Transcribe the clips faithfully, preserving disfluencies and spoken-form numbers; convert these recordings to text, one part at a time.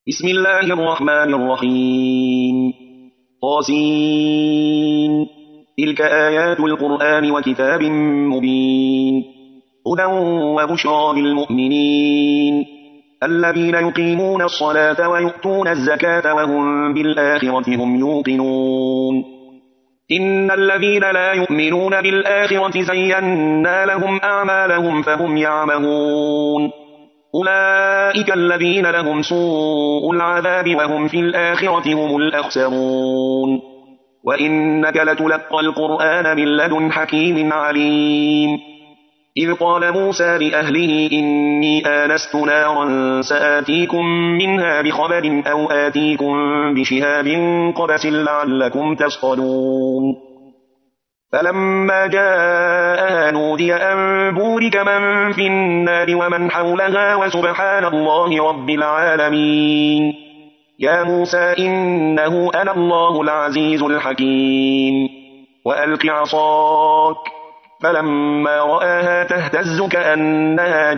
بسم الله الرحمن الرحيم طاسين تلك آيات القرآن وكتاب مبين هدى وبشرى للمؤمنين الذين يقيمون الصلاة ويؤتون الزكاة وهم بالآخرة هم يوقنون إن الذين لا يؤمنون بالآخرة زينا لهم أعمالهم فهم يعمهون أولئك الذين لهم سوء العذاب وهم في الآخرة هم الأخسرون وإنك لتلقى القرآن من لدن حكيم عليم إذ قال موسى لأهله إني آنست نارا سآتيكم منها بخبر أو آتيكم بشهاب قبس لعلكم تصطلون فلما جاءها نودي أن بورك من في النار ومن حولها وسبحان الله رب العالمين يا موسى إنه أنا الله العزيز الحكيم وألق عصاك فلما رآها تهتز كأنها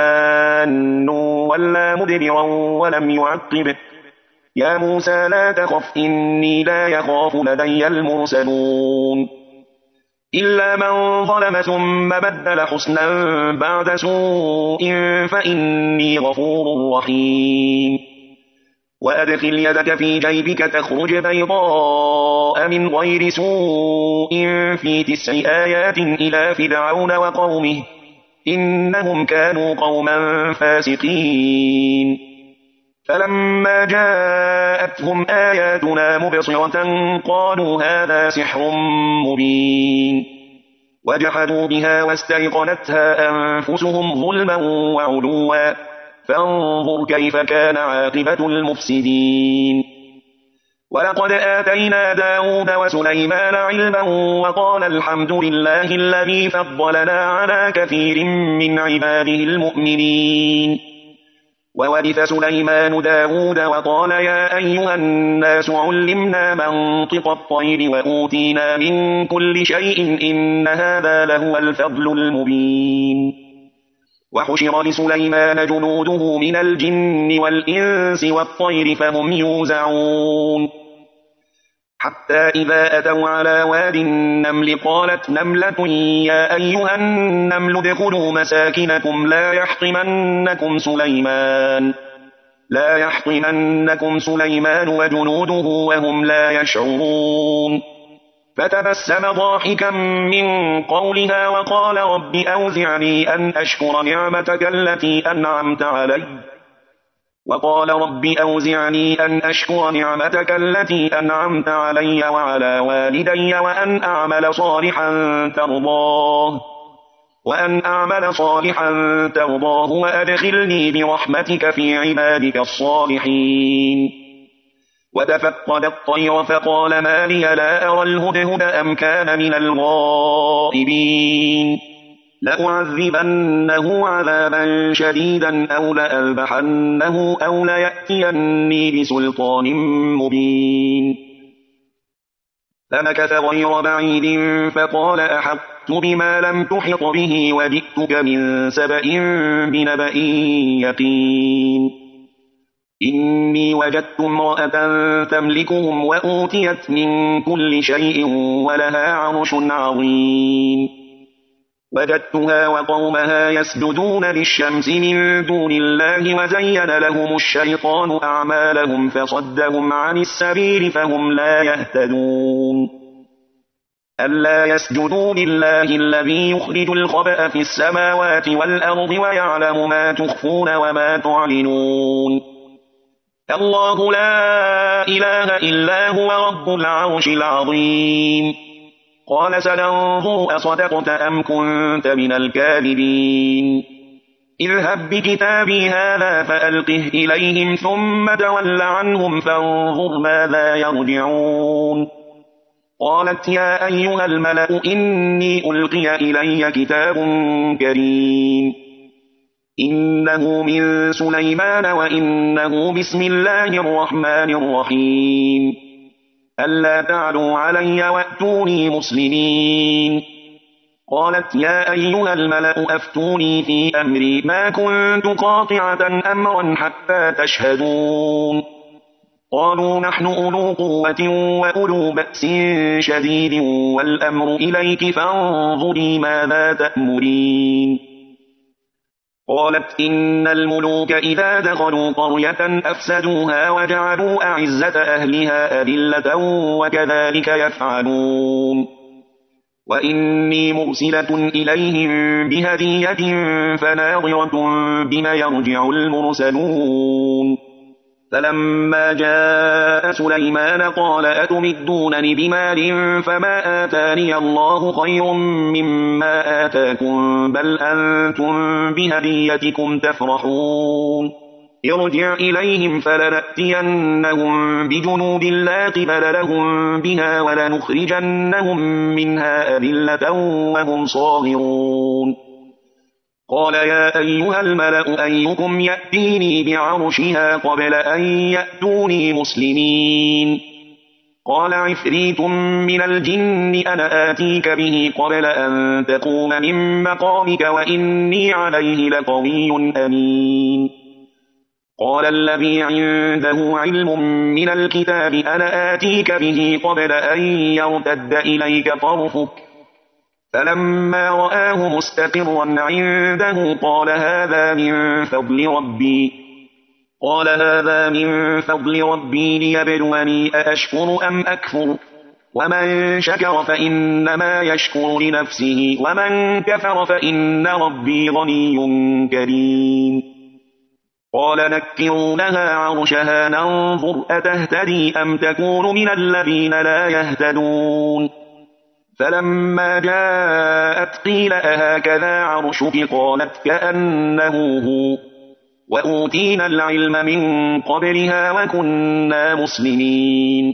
جان ولا مدبرا ولم يعقب يا موسى لا تخف إني لا يخاف لدي المرسلون إلا من ظلم ثم بدل حسنا بعد سوء فإني غفور رحيم وأدخل يدك في جيبك تخرج بيضاء من غير سوء في تسع آيات إلى فرعون وقومه إنهم كانوا قوما فاسقين فلما جاءتهم آياتنا مبصرة قالوا هذا سحر مبين وجحدوا بها واستيقنتها أنفسهم ظلما وعلوا فانظر كيف كان عاقبة المفسدين ولقد آتينا داود وسليمان علما وقال الحمد لله الذي فضلنا على كثير من عباده المؤمنين وورث سليمان داود وقال يا أيها الناس علمنا منطق الطير وأوتينا من كل شيء إن هذا لهو الفضل المبين وحشر لسليمان جنوده من الجن والإنس والطير فهم يوزعون حتى إذا أتوا على واد النمل قالت نملة يا أيها النمل ادخلوا مساكنكم لا يحطمنكم سليمان لا يحطمنكم سليمان وجنوده وهم لا يشعرون فتبسم ضاحكا من قولها وقال رب أوزعني أن أشكر نعمتك التي أنعمت علي وقال رب أوزعني أن أشكر نعمتك التي أنعمت علي وعلى والدي وأن أعمل صالحا ترضاه وأن أعمل صالحا ترضاه وأدخلني برحمتك في عبادك الصالحين وتفقد الطير فقال ما لي لا أرى الهدهد أم كان من الغائبين لأعذبنه عذابا شديدا أو لأذبحنه أو ليأتيني بسلطان مبين فمكث غير بعيد فقال أحطت بما لم تحط به وجئتك من سبأ بنبأ يقين إني وجدت امرأة تملكهم وأوتيت من كل شيء ولها عرش عظيم وجدتها وقومها يسجدون للشمس من دون الله وزين لهم الشيطان أعمالهم فصدهم عن السبيل فهم لا يهتدون ألا يسجدوا لله الذي يخرج الخبأ في السماوات والأرض ويعلم ما تخفون وما تعلنون الله لا إله إلا هو رب العرش العظيم قال سننظر أصدقت أم كنت من الكاذبين اذهب بكتابي هذا فألقه إليهم ثم تول عنهم فانظر ماذا يرجعون قالت يا أيها الملأ إني ألقي إلي كتاب كريم إنه من سليمان وإنه بسم الله الرحمن الرحيم ألا تعلوا علي وأتوني مسلمين قالت يا أيها الملأ أفتوني في أمري ما كنت قاطعة أمرا حتى تشهدون قالوا نحن أولو قوة وأولو بأس شديد والأمر إليك فانظري ماذا تأمرين قالت إن الملوك إذا دخلوا قرية أفسدوها وجعلوا أعزة أهلها أذلة وكذلك يفعلون وإني مرسلة إليهم بهدية فناظرة بما يرجع المرسلون فلما جاء سليمان قال أتمدونني بمال فما آتاني الله خير مما آتاكم بل أنتم بهديتكم تفرحون ارجع إليهم فلنأتينهم بجنود لا قبل لهم بها ولنخرجنهم منها أذلة وهم صاغرون قال يا أيها الملأ أيكم يأتيني بعرشها قبل أن يأتوني مسلمين قال عفريت من الجن أنا آتيك به قبل أن تقوم من مقامك وإني عليه لقوي أمين قال الذي عنده علم من الكتاب أنا آتيك به قبل أن يرتد إليك طرفك فلما رآه مستقرا عنده قال هذا من فضل ربي قال هذا من فضل ربي ليبلوني أأشكر أم أكفر ومن شكر فإنما يشكر لنفسه ومن كفر فإن ربي غني كريم قال نكروا لها عرشها ننظر أتهتدي أم تكون من الذين لا يهتدون فلما جاءت قيل أهكذا عرشك قالت كأنه هو وأوتينا العلم من قبلها وكنا مسلمين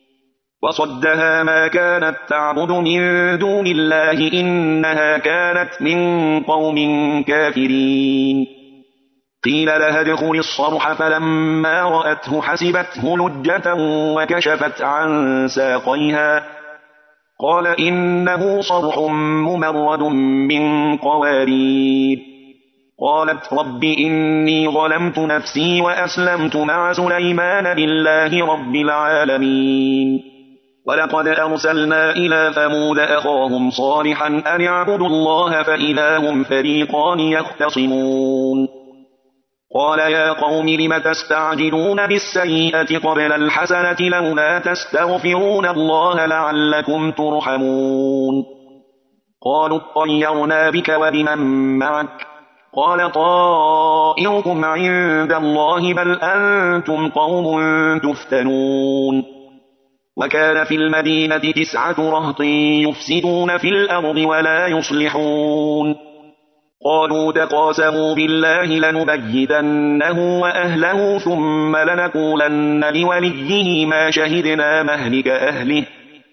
وصدها ما كانت تعبد من دون الله إنها كانت من قوم كافرين قيل لها ادخل الصرح فلما رأته حسبته لجة وكشفت عن ساقيها قال إنه صرح ممرد من قوارير قالت رب إني ظلمت نفسي وأسلمت مع سليمان لله رب العالمين ولقد أرسلنا إلى ثمود أخاهم صالحا أن اعبدوا الله فإذا هم فريقان يختصمون قال يا قوم لم تستعجلون بالسيئة قبل الحسنة لولا تستغفرون الله لعلكم ترحمون قالوا اطيرنا بك وبمن معك قال طائركم عند الله بل أنتم قوم تفتنون وكان في المدينة تسعة رهط يفسدون في الأرض ولا يصلحون قالوا تقاسموا بالله لنبيتنه وأهله ثم لنقولن لوليه ما شهدنا مهلك أهله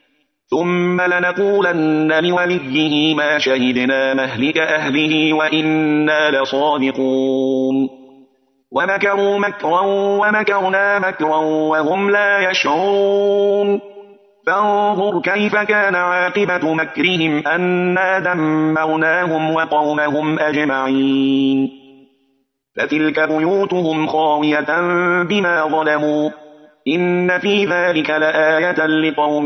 ثم لنقولن لوليه ما شهدنا مهلك أهله وإنا لصادقون ومكروا مكرا ومكرنا مكرا وهم لا يشعرون فانظر كيف كان عاقبة مكرهم أنا دمرناهم وقومهم أجمعين فتلك بيوتهم خاوية بما ظلموا إن في ذلك لآية لقوم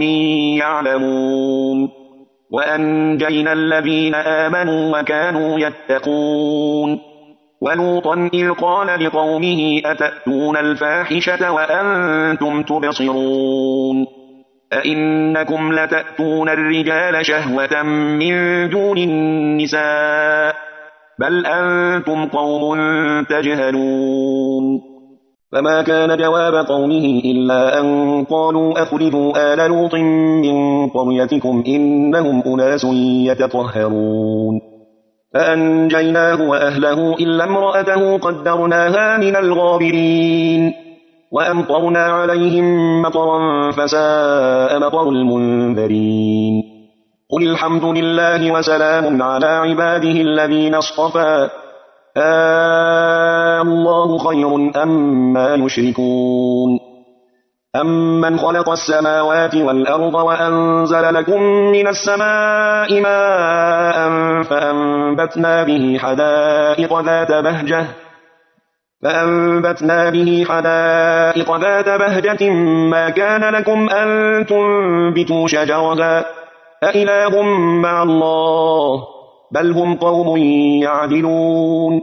يعلمون وأنجينا الذين آمنوا وكانوا يتقون ولوطا إذ قال لقومه أتأتون الفاحشة وأنتم تبصرون أئنكم لتأتون الرجال شهوة من دون النساء بل أنتم قوم تجهلون فما كان جواب قومه إلا أن قالوا أخرجوا آل لوط من قريتكم إنهم أناس يتطهرون فأنجيناه وأهله إلا امرأته قدرناها من الغابرين وأمطرنا عليهم مطرا فساء مطر المنذرين قل الحمد لله وسلام على عباده الذين اصطفى آه الله خير أما يشركون أَمَّنْ خَلَقَ السَّمَاوَاتِ وَالْأَرْضَ وَأَنزَلَ لَكُم مِّنَ السَّمَاءِ مَاءً فَأَنبَتْنَا بِهِ حَدَائِقَ ذَاتَ بَهْجَةٍ فأنبتنا به حدائق ذات بهجة ما كان لكم أن تنبتوا شجرها أإله مع الله بل هم قوم يعدلون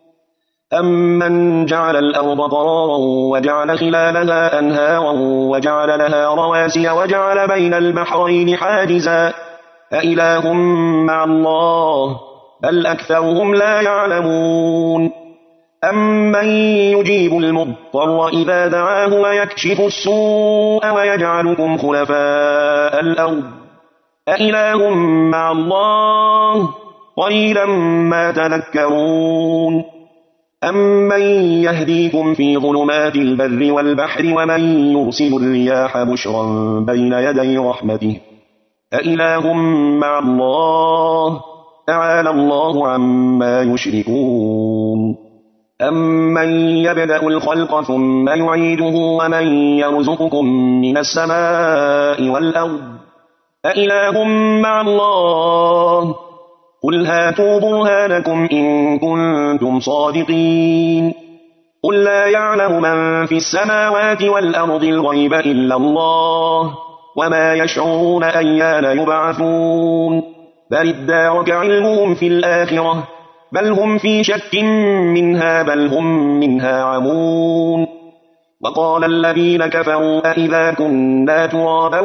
أمن جعل الأرض قرارا وجعل خلالها أنهارا وجعل لها رواسي وجعل بين البحرين حاجزا أإله مع الله بل أكثرهم لا يعلمون أَمَّن يُجِيبُ الْمُضْطَرَّ إِذَا دَعَاهُ وَيَكْشِفُ السُّوءَ وَيَجْعَلُكُمْ خُلَفَاءَ الْأَرْضِ أَإِلَٰهٌ مَّعَ اللَّهِ قَلِيلًا مَّا تَذَكَّرُونَ أَمَّن يَهْدِيكُمْ فِي ظُلُمَاتِ الْبَرِّ وَالْبَحْرِ وَمَن يُرْسِلُ الرِّيَاحَ بُشْرًا بَيْنَ يَدَيْ رَحْمَتِهِ أَإِلَٰهٌ مَّعَ اللَّهِ تَعَالَى اللَّهُ عَمَّا يُشْرِكُونَ أَمَّن يَبْدَأُ الْخَلْقَ ثُمَّ يُعِيدُهُ وَمَن يَرْزُقُكُم مِّنَ السَّمَاءِ وَالْأَرْضِ أَإِلَٰهٌ مَّعَ اللَّهِ قُلْ هَاتُوا بُرْهَانَكُمْ إِن كُنتُمْ صَادِقِينَ قُل لَّا يَعْلَمُ مَن فِي السَّمَاوَاتِ وَالْأَرْضِ الْغَيْبَ إِلَّا اللَّهُ وَمَا يَشْعُرُونَ أَيَّانَ يُبْعَثُونَ بَلِ ادَّارَكَ عِلْمُهُمْ فِي الْآخِرَةِ بل هم في شك منها بل هم منها عمون وقال الذين كفروا أئذا كنا ترابا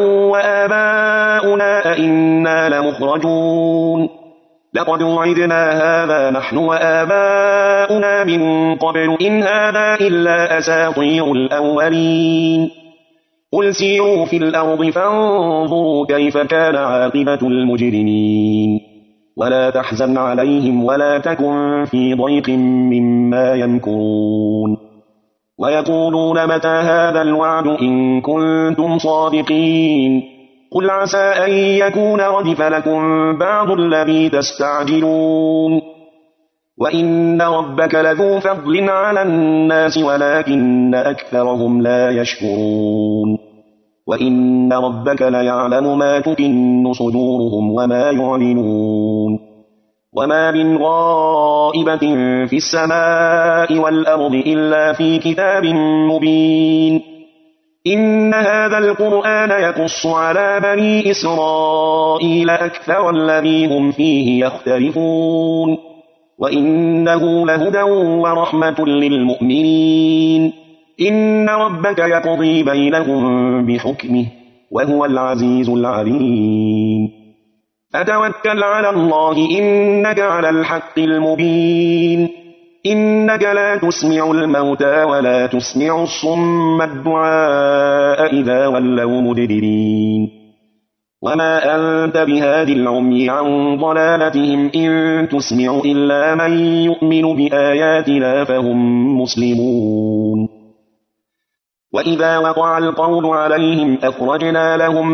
وآباؤنا أئنا لمخرجون لقد وعدنا هذا نحن وآباؤنا من قبل إن هذا إلا أساطير الأولين قل سيروا في الأرض فانظروا كيف كان عاقبة المجرمين ولا تحزن عليهم ولا تكن في ضيق مما يمكرون ويقولون متى هذا الوعد إن كنتم صادقين قل عسى أن يكون ردف لكم بعض الذي تستعجلون وإن ربك لذو فضل على الناس ولكن أكثرهم لا يشكرون وإن ربك ليعلم ما تكن صدورهم وما يعلنون وما من غائبة في السماء والأرض إلا في كتاب مبين إن هذا القرآن يقص على بني إسرائيل أكثر الذي هم فيه يختلفون وإنه لهدى ورحمة للمؤمنين إن ربك يقضي بينهم بحكمه وهو العزيز العليم فتوكل على الله إنك على الحق المبين إنك لا تسمع الموتى ولا تسمع الصم الدعاء إذا ولوا مدبرين وما أنت بهادي العمي عن ضلالتهم إن تسمع إلا من يؤمن بآياتنا فهم مسلمون وإذا وقع القول عليهم أخرجنا لهم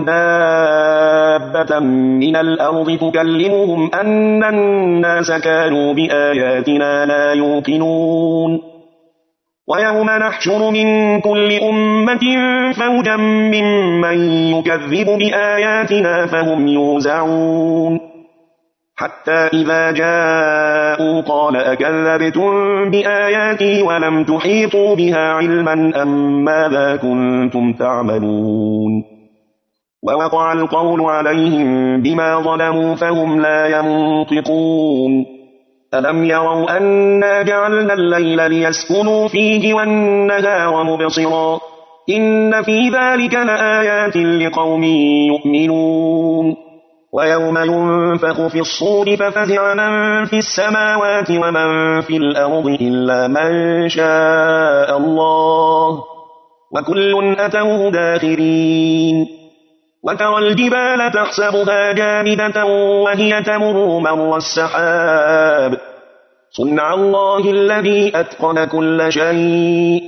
دابة من الأرض تكلمهم أن الناس كانوا بآياتنا لا يوقنون ويوم نحشر من كل أمة فوجا ممن يكذب بآياتنا فهم يوزعون حتى إذا جاءوا قال أكذبتم بآياتي ولم تحيطوا بها علما أم ماذا كنتم تعملون ووقع القول عليهم بما ظلموا فهم لا ينطقون ألم يروا أنا جعلنا الليل ليسكنوا فيه والنهار مبصرا إن في ذلك لآيات لقوم يؤمنون ويوم ينفخ في الصور ففزع من في السماوات ومن في الأرض إلا من شاء الله وكل أتوه داخرين وترى الجبال تحسبها جامدة وهي تمر مر السحاب صنع الله الذي أتقن كل شيء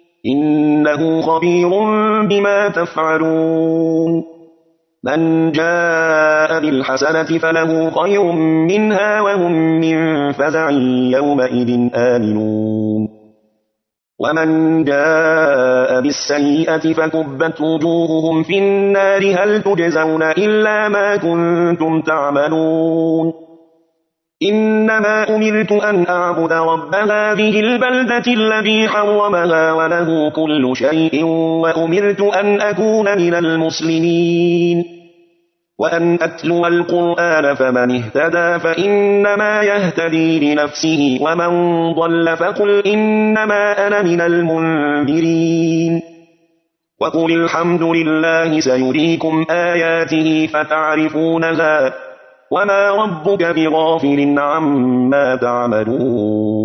إنه خبير بما تفعلون من جاء بالحسنة فله خير منها وهم من فزع يومئذ آمنون ومن جاء بالسيئة فكبت وجوههم في النار هل تجزون إلا ما كنتم تعملون إنما أمرت أن أعبد رب هذه البلدة الذي حرمها وله كل شيء وأمرت أن أكون من المسلمين وأن أتلو القرآن فمن اهتدى فإنما يهتدي لنفسه ومن ضل فقل إنما أنا من المنذرين وقل الحمد لله سيريكم آياته فتعرفونها وما ربك بغافل عما تعملون